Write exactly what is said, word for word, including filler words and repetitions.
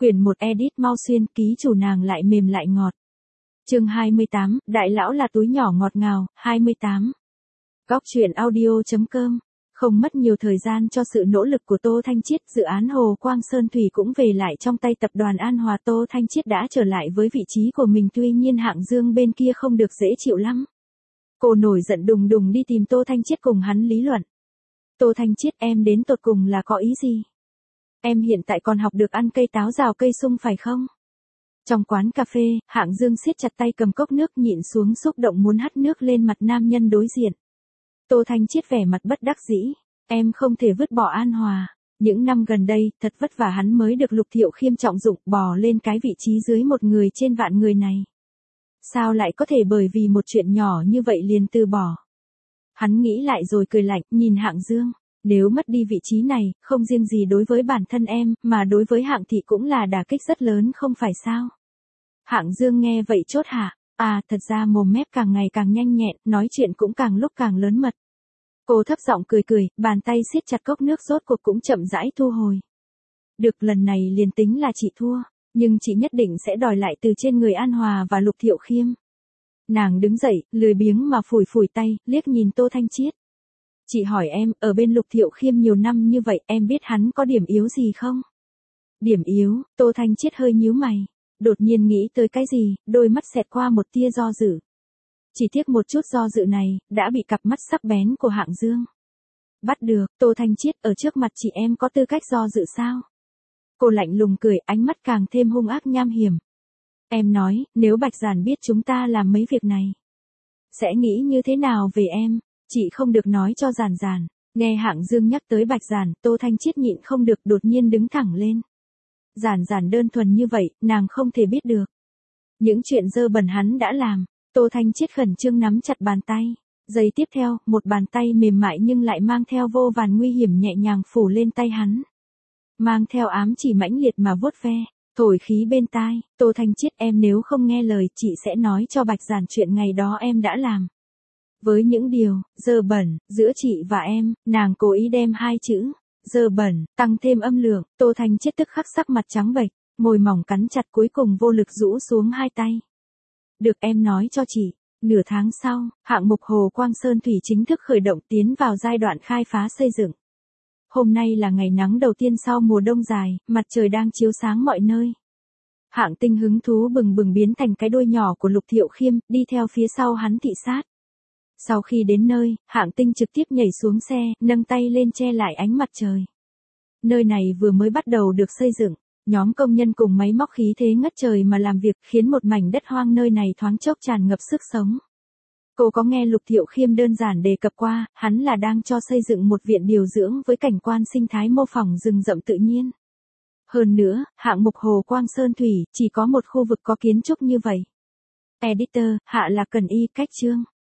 Quyển một edit mau xuyên, ký chủ nàng lại mềm lại ngọt. Chương hai mươi tám, đại lão là túi nhỏ ngọt ngào, hai mươi tám. Góc truyện audio chấm com. Không mất nhiều thời gian cho sự nỗ lực của Tô Thanh Chiết, dự án Hồ Quang Sơn Thủy cũng về lại trong tay tập đoàn An Hòa. Tô Thanh Chiết đã trở lại với vị trí của mình, tuy nhiên Hạng Dương bên kia không được dễ chịu lắm. Cô nổi giận đùng đùng đi tìm Tô Thanh Chiết cùng hắn lý luận. Tô Thanh Chiết, em đến tột cùng là có ý gì? Em hiện tại còn học được ăn cây táo rào cây sung phải không? Trong quán cà phê, Hạng Dương siết chặt tay cầm cốc nước, nhịn xuống xúc động muốn hắt nước lên mặt nam nhân đối diện. Tô Thanh Chiết vẻ mặt bất đắc dĩ. Em không thể vứt bỏ An Hòa. Những năm gần đây, thật vất vả hắn mới được Lục Thiệu Khiêm trọng dụng, bò lên cái vị trí dưới một người trên vạn người này. Sao lại có thể bởi vì một chuyện nhỏ như vậy liền từ bỏ? Hắn nghĩ lại rồi cười lạnh, nhìn Hạng Dương. Nếu mất đi vị trí này, không riêng gì đối với bản thân em, mà đối với Hạng Thị cũng là đả kích rất lớn không phải sao? Hạng Dương nghe vậy chốt hạ. À, thật ra mồm mép càng ngày càng nhanh nhẹn, nói chuyện cũng càng lúc càng lớn mật. Cô thấp giọng cười cười, bàn tay siết chặt cốc nước rốt cuộc cũng chậm rãi thu hồi. Được, lần này liền tính là chị thua, nhưng chị nhất định sẽ đòi lại từ trên người An Hòa và Lục Thiệu Khiêm. Nàng đứng dậy, lười biếng mà phủi phủi tay, liếc nhìn Tô Thanh Chiết. Chị hỏi em, ở bên Lục Thiệu Khiêm nhiều năm như vậy, em biết hắn có điểm yếu gì không? Điểm yếu? Tô Thanh Chiết hơi nhíu mày. Đột nhiên nghĩ tới cái gì, đôi mắt xẹt qua một tia do dự. Chỉ tiếc một chút do dự này, đã bị cặp mắt sắc bén của Hạng Dương bắt được. Tô Thanh Chiết, ở trước mặt chị em có tư cách do dự sao? Cô lạnh lùng cười, ánh mắt càng thêm hung ác nham hiểm. Em nói, nếu Bạch Giản biết chúng ta làm mấy việc này, sẽ nghĩ như thế nào về em? Chị không được nói cho Giản Giản. Nghe Hạng Dương nhắc tới Bạch Giản, Tô Thanh Chiết nhịn không được đột nhiên đứng thẳng lên. Giản Giản đơn thuần như vậy, nàng không thể biết được. Những chuyện dơ bẩn hắn đã làm. Tô Thanh Chiết khẩn trương nắm chặt bàn tay. Giây tiếp theo, một bàn tay mềm mại nhưng lại mang theo vô vàn nguy hiểm nhẹ nhàng phủ lên tay hắn. Mang theo ám chỉ mãnh liệt mà vuốt ve, thổi khí bên tai. Tô Thanh Chiết, em nếu không nghe lời, chị sẽ nói cho Bạch Giản chuyện ngày đó em đã làm. Với những điều dơ bẩn giữa chị và em, nàng cố ý đem hai chữ dơ bẩn tăng thêm âm lượng. Tô Thanh Chiết tức khắc sắc mặt trắng bệch, môi mỏng cắn chặt, cuối cùng vô lực rũ xuống hai tay. Được, em nói cho chị. Nửa tháng sau, hạng mục Hồ Quang Sơn Thủy chính thức khởi động, tiến vào giai đoạn khai phá xây dựng. Hôm nay là ngày nắng đầu tiên sau mùa đông dài, mặt trời đang chiếu sáng mọi nơi. Hạng Tinh hứng thú bừng bừng biến thành cái đuôi nhỏ của Lục Thiệu Khiêm, đi theo phía sau hắn thị sát. Sau khi đến nơi, Hạng Tinh trực tiếp nhảy xuống xe, nâng tay lên che lại ánh mặt trời. Nơi này vừa mới bắt đầu được xây dựng, nhóm công nhân cùng máy móc khí thế ngất trời mà làm việc, khiến một mảnh đất hoang nơi này thoáng chốc tràn ngập sức sống. Cô có nghe Lục Thiệu Khiêm đơn giản đề cập qua, hắn là đang cho xây dựng một viện điều dưỡng với cảnh quan sinh thái mô phỏng rừng rậm tự nhiên. Hơn nữa, hạng mục Hồ Quang Sơn Thủy chỉ có một khu vực có kiến trúc như vậy. Editor, hạ là cần y cách chương.